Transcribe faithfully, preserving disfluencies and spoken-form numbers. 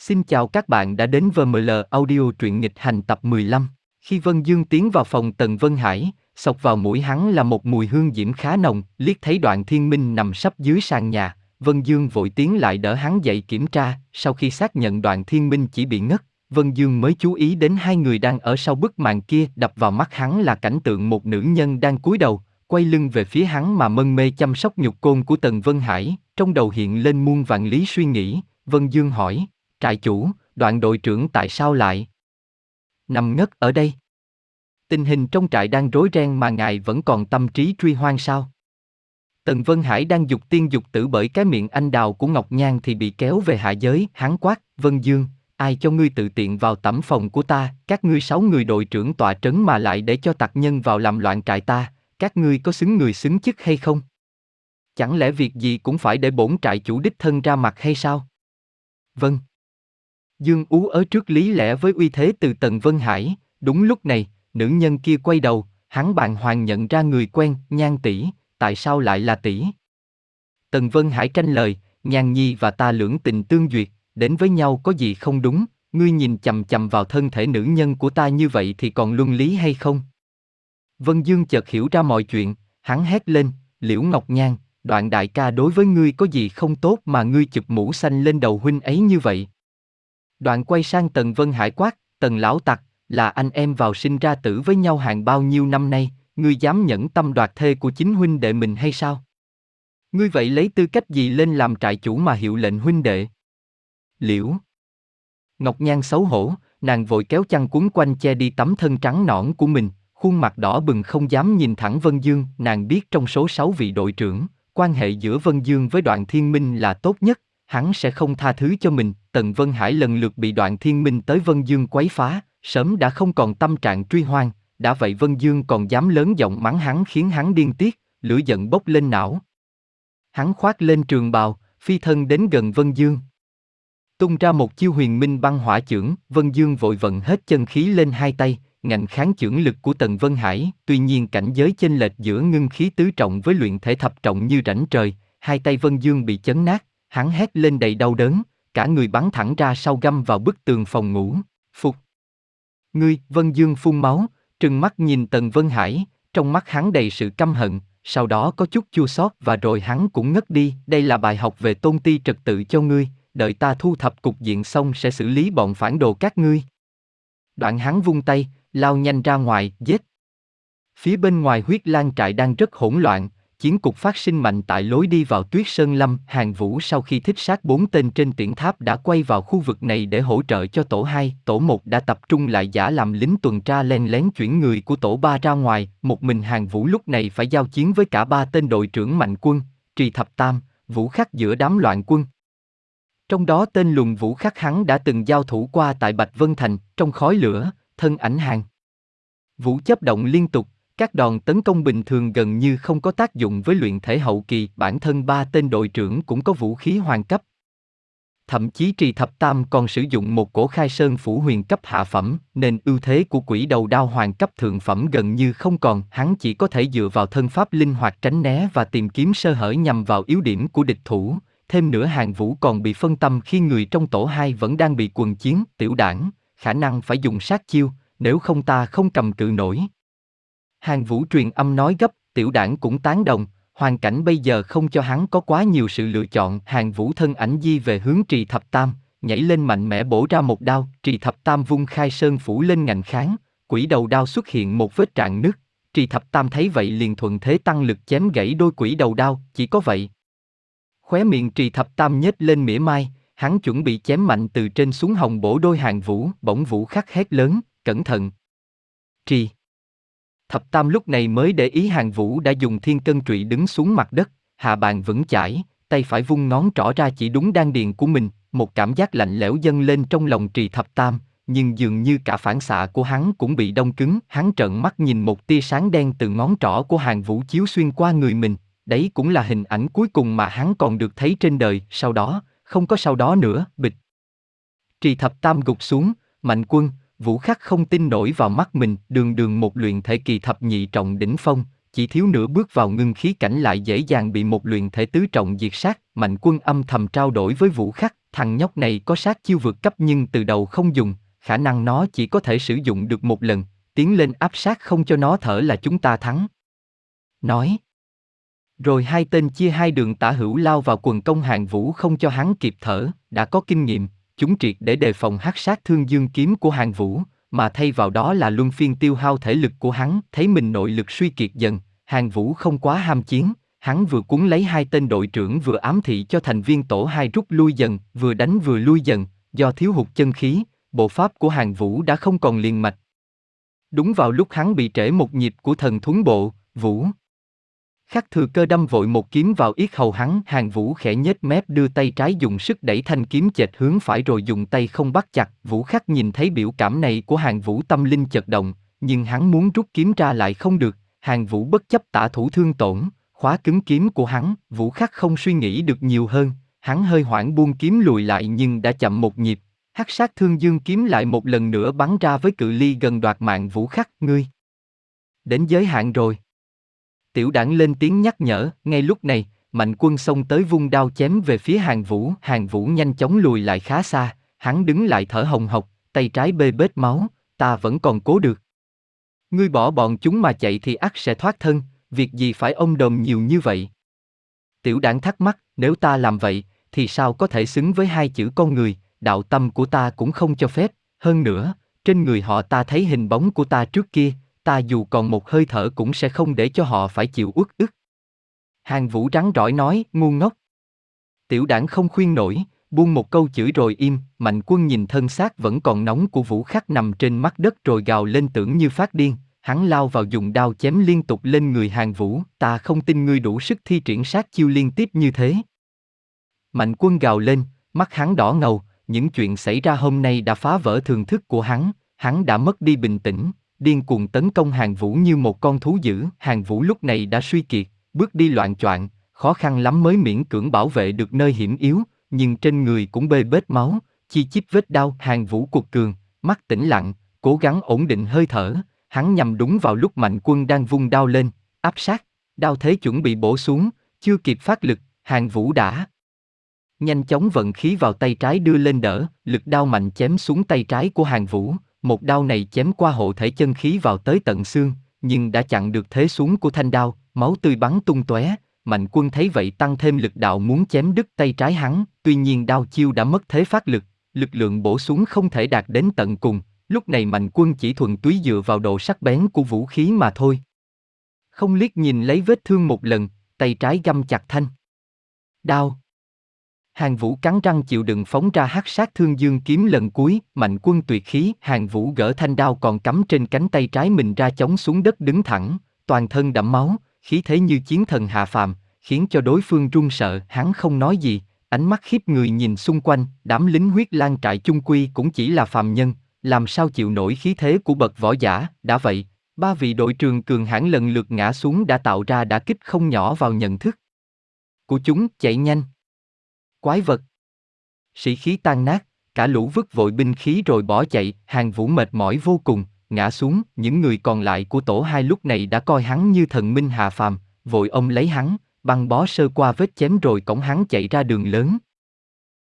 Xin chào các bạn đã đến vê em lờ Audio truyện nghịch hành tập mười lăm. Khi Vân Dương tiến vào phòng Tần Vân Hải, xộc vào mũi hắn là một mùi hương diễm khá nồng, liếc thấy Đoạn Thiên Minh nằm sấp dưới sàn nhà, Vân Dương vội tiến lại đỡ hắn dậy kiểm tra, sau khi xác nhận Đoạn Thiên Minh chỉ bị ngất, Vân Dương mới chú ý đến hai người đang ở sau bức màn kia, đập vào mắt hắn là cảnh tượng một nữ nhân đang cúi đầu, quay lưng về phía hắn mà mân mê chăm sóc nhục côn của Tần Vân Hải, trong đầu hiện lên muôn vạn lý suy nghĩ. Vân Dương hỏi: "Trại chủ, Đoạn đội trưởng tại sao lại nằm ngất ở đây? Tình hình trong trại đang rối ren mà ngài vẫn còn tâm trí truy hoang sao?" Tần Vân Hải đang dục tiên dục tử bởi cái miệng anh đào của Ngọc Nhan thì bị kéo về hạ giới, hắn quát: "Vân Dương, ai cho ngươi tự tiện vào tẩm phòng của ta? Các ngươi sáu người đội trưởng tọa trấn mà lại để cho tặc nhân vào làm loạn trại ta, các ngươi có xứng người xứng chức hay không? Chẳng lẽ việc gì cũng phải để bổn trại chủ đích thân ra mặt hay sao?" Vâng. Dương ú ớ trước lý lẽ với uy thế từ Tần Vân Hải. Đúng lúc này, nữ nhân kia quay đầu, hắn bàng hoàng nhận ra người quen. "Nhan tỷ, tại sao lại là tỷ?" Tần Vân Hải tranh lời: "Nhan nhi và ta lưỡng tình tương duyệt, đến với nhau có gì không đúng? Ngươi nhìn chằm chằm vào thân thể nữ nhân của ta như vậy thì còn luân lý hay không?" Vân Dương chợt hiểu ra mọi chuyện, hắn hét lên: "Liễu Ngọc Nhan, Đoạn đại ca đối với ngươi có gì không tốt mà ngươi chụp mũ xanh lên đầu huynh ấy như vậy?" Đoạn quay sang Tần Vân Hải quát: "Tần lão tặc, là anh em vào sinh ra tử với nhau hàng bao nhiêu năm nay, ngươi dám nhẫn tâm đoạt thê của chính huynh đệ mình hay sao? Ngươi vậy lấy tư cách gì lên làm trại chủ mà hiệu lệnh huynh đệ?" Liễu Ngọc Nhan xấu hổ, nàng vội kéo chăn quấn quanh che đi tấm thân trắng nõn của mình, khuôn mặt đỏ bừng không dám nhìn thẳng Vân Dương. Nàng biết trong số sáu vị đội trưởng, quan hệ giữa Vân Dương với Đoạn Thiên Minh là tốt nhất, hắn sẽ không tha thứ cho mình. Tần Vân Hải lần lượt bị Đoạn Thiên Minh tới Vân Dương quấy phá, sớm đã không còn tâm trạng truy hoang, đã vậy Vân Dương còn dám lớn giọng mắng hắn khiến hắn điên tiết, lửa giận bốc lên não. Hắn khoác lên trường bào, phi thân đến gần Vân Dương, tung ra một chiêu huyền minh băng hỏa chưởng. Vân Dương vội vận hết chân khí lên hai tay, ngạnh kháng chưởng lực của Tần Vân Hải. Tuy nhiên cảnh giới chênh lệch giữa ngưng khí tứ trọng với luyện thể thập trọng như rãnh trời, hai tay Vân Dương bị chấn nát, hắn hét lên đầy đau đớn, cả người bắn thẳng ra sau găm vào bức tường phòng ngủ. "Phục! Ngươi!" Vân Dương phun máu, trừng mắt nhìn Tần Vân Hải, trong mắt hắn đầy sự căm hận, sau đó có chút chua xót và rồi hắn cũng ngất đi. "Đây là bài học về tôn ti trật tự cho ngươi, đợi ta thu thập cục diện xong sẽ xử lý bọn phản đồ các ngươi." Đoạn hắn vung tay, lao nhanh ra ngoài, giết. Phía bên ngoài Huyết Lang trại đang rất hỗn loạn, chiến cục phát sinh mạnh tại lối đi vào Tuyết Sơn Lâm. Hàn Vũ sau khi thích sát bốn tên trên tiễn tháp đã quay vào khu vực này để hỗ trợ cho tổ hai, tổ một đã tập trung lại giả làm lính tuần tra len lén chuyển người của tổ ba ra ngoài. Một mình Hàn Vũ lúc này phải giao chiến với cả ba tên đội trưởng mạnh quân, Trì Thập Tam, Vũ Khắc giữa đám loạn quân. Trong đó tên Lùng Vũ Khắc hắn đã từng giao thủ qua tại Bạch Vân Thành. Trong khói lửa, thân ảnh Hàn Vũ chấp động liên tục, các đòn tấn công bình thường gần như không có tác dụng với luyện thể hậu kỳ. Bản thân ba tên đội trưởng cũng có vũ khí hoàng cấp. Thậm chí Trì Thập Tam còn sử dụng một cổ khai sơn phủ huyền cấp hạ phẩm, nên ưu thế của quỷ đầu đao hoàng cấp thượng phẩm gần như không còn. Hắn chỉ có thể dựa vào thân pháp linh hoạt tránh né và tìm kiếm sơ hở nhằm vào yếu điểm của địch thủ. Thêm nữa Hàn Vũ còn bị phân tâm khi người trong tổ hai vẫn đang bị quần chiến. "Tiểu đảng, khả năng phải dùng sát chiêu, nếu không ta không cầm cự nổi." Hàn Vũ truyền âm nói gấp. Tiểu đảng cũng tán đồng, hoàn cảnh bây giờ không cho hắn có quá nhiều sự lựa chọn. Hàn Vũ thân ảnh di về hướng Trì Thập Tam, nhảy lên mạnh mẽ bổ ra một đao. Trì Thập Tam vung khai sơn phủ lên ngạnh kháng, quỷ đầu đao xuất hiện một vết rạn nứt. Trì Thập Tam thấy vậy liền thuận thế tăng lực chém gãy đôi quỷ đầu đao. Chỉ có vậy, khóe miệng Trì Thập Tam nhếch lên mỉa mai, hắn chuẩn bị chém mạnh từ trên xuống hồng bổ đôi Hàn Vũ. Bỗng Vũ Khắc hét lớn: "Cẩn thận!" Trì Thập Tam lúc này mới để ý Hàn Vũ đã dùng thiên cân trụy đứng xuống mặt đất, hạ bàn vững chãi, tay phải vung ngón trỏ ra chỉ đúng đan điền của mình. Một cảm giác lạnh lẽo dâng lên trong lòng Trì Thập Tam, nhưng dường như cả phản xạ của hắn cũng bị đông cứng. Hắn trợn mắt nhìn một tia sáng đen từ ngón trỏ của Hàn Vũ chiếu xuyên qua người mình. Đấy cũng là hình ảnh cuối cùng mà hắn còn được thấy trên đời. Sau đó, không có sau đó nữa. Bịch! Trì Thập Tam gục xuống. Mạnh quân, Vũ Khắc không tin nổi vào mắt mình. Đường đường một luyện thể kỳ thập nhị trọng đỉnh phong, chỉ thiếu nửa bước vào ngưng khí cảnh lại dễ dàng bị một luyện thể tứ trọng diệt sát. Mạnh Quân âm thầm trao đổi với Vũ Khắc, thằng nhóc này có sát chiêu vượt cấp nhưng từ đầu không dùng, khả năng nó chỉ có thể sử dụng được một lần, tiến lên áp sát không cho nó thở là chúng ta thắng. Nói. Rồi hai tên chia hai đường tả hữu lao vào quần công Hàn Vũ không cho hắn kịp thở, đã có kinh nghiệm, chúng triệt để đề phòng hắc sát thương dương kiếm của Hàn Vũ, mà thay vào đó là luân phiên tiêu hao thể lực của hắn. Thấy mình nội lực suy kiệt dần, Hàn Vũ không quá ham chiến, hắn vừa cuốn lấy hai tên đội trưởng vừa ám thị cho thành viên tổ hai rút lui dần, vừa đánh vừa lui dần, do thiếu hụt chân khí, bộ pháp của Hàn Vũ đã không còn liền mạch. Đúng vào lúc hắn bị trễ một nhịp của thần thuấn bộ, Vũ Khắc thừa cơ đâm vội một kiếm vào yết hầu hắn. Hàn Vũ khẽ nhếch mép đưa tay trái dùng sức đẩy thanh kiếm chệch hướng phải rồi dùng tay không bắt chặt. Vũ Khắc nhìn thấy biểu cảm này của Hàn Vũ tâm linh chật động, nhưng hắn muốn rút kiếm ra lại không được. Hàn Vũ bất chấp tả thủ thương tổn, khóa cứng kiếm của hắn. Vũ Khắc không suy nghĩ được nhiều hơn, hắn hơi hoảng buông kiếm lùi lại nhưng đã chậm một nhịp. Hắc sát thương dương kiếm lại một lần nữa bắn ra với cự ly gần đoạt mạng Vũ Khắc. Ngươi đến giới hạn rồi. Tiểu Đảng lên tiếng nhắc nhở. Ngay lúc này, Mạnh Quân xông tới vung đao chém về phía Hàn Vũ. Hàn Vũ nhanh chóng lùi lại khá xa, hắn đứng lại thở hồng hộc, tay trái bê bết máu. Ta vẫn còn cố được. Ngươi bỏ bọn chúng mà chạy thì ắt sẽ thoát thân, việc gì phải ôm đồm nhiều như vậy? Tiểu Đảng thắc mắc, nếu ta làm vậy, thì sao có thể xứng với hai chữ con người, đạo tâm của ta cũng không cho phép. Hơn nữa, trên người họ ta thấy hình bóng của ta trước kia, ta dù còn một hơi thở cũng sẽ không để cho họ phải chịu uất ức. Hàn Vũ rắn rỏi nói, ngu ngốc. Tiểu Đảng không khuyên nổi, buông một câu chửi rồi im. Mạnh Quân nhìn thân xác vẫn còn nóng của Vũ Khắc nằm trên mặt đất rồi gào lên tưởng như phát điên. Hắn lao vào dùng đao chém liên tục lên người Hàn Vũ. Ta không tin ngươi đủ sức thi triển sát chiêu liên tiếp như thế. Mạnh Quân gào lên, mắt hắn đỏ ngầu. Những chuyện xảy ra hôm nay đã phá vỡ thường thức của hắn. Hắn đã mất đi bình tĩnh, điên cuồng tấn công Hàn Vũ như một con thú dữ. Hàn Vũ lúc này đã suy kiệt, bước đi loạng choạng, khó khăn lắm mới miễn cưỡng bảo vệ được nơi hiểm yếu, nhưng trên người cũng bê bết máu, chi chít vết đau. Hàn Vũ cuột cường, mắt tĩnh lặng, cố gắng ổn định hơi thở. Hắn nhằm đúng vào lúc Mạnh Quân đang vung đao lên, áp sát, đao thế chuẩn bị bổ xuống, chưa kịp phát lực, Hàn Vũ đã nhanh chóng vận khí vào tay trái đưa lên đỡ, lực đao mạnh chém xuống tay trái của Hàn Vũ. Một đao này chém qua hộ thể chân khí vào tới tận xương, nhưng đã chặn được thế xuống của thanh đao, máu tươi bắn tung tóe. Mạnh Quân thấy vậy tăng thêm lực đạo muốn chém đứt tay trái hắn, tuy nhiên đao chiêu đã mất thế phát lực, lực lượng bổ xuống không thể đạt đến tận cùng. Lúc này Mạnh Quân chỉ thuần túy dựa vào độ sắc bén của vũ khí mà thôi. Không liếc nhìn lấy vết thương một lần, tay trái găm chặt thanh đao. Hàn Vũ cắn răng chịu đựng phóng ra hắc sát thương dương kiếm lần cuối. Mạnh Quân tuyệt khí. Hàn Vũ gỡ thanh đao còn cắm trên cánh tay trái mình ra chống xuống đất đứng thẳng, toàn thân đẫm máu, khí thế như chiến thần hạ phàm, khiến cho đối phương run sợ. Hắn không nói gì, ánh mắt khiếp người nhìn xung quanh. Đám lính huyết lang trại chung quy cũng chỉ là phàm nhân, làm sao chịu nổi khí thế của bậc võ giả. Đã vậy, ba vị đội trưởng cường hãn lần lượt ngã xuống đã tạo ra đả kích không nhỏ vào nhận thức của chúng. Chạy nhanh, quái vật! Sĩ khí tan nát, cả lũ vứt vội binh khí rồi bỏ chạy. Hàn Vũ mệt mỏi vô cùng, ngã xuống. Những người còn lại của tổ hai lúc này đã coi hắn như thần minh hạ phàm, vội ôm lấy hắn, băng bó sơ qua vết chém rồi cõng hắn chạy ra đường lớn.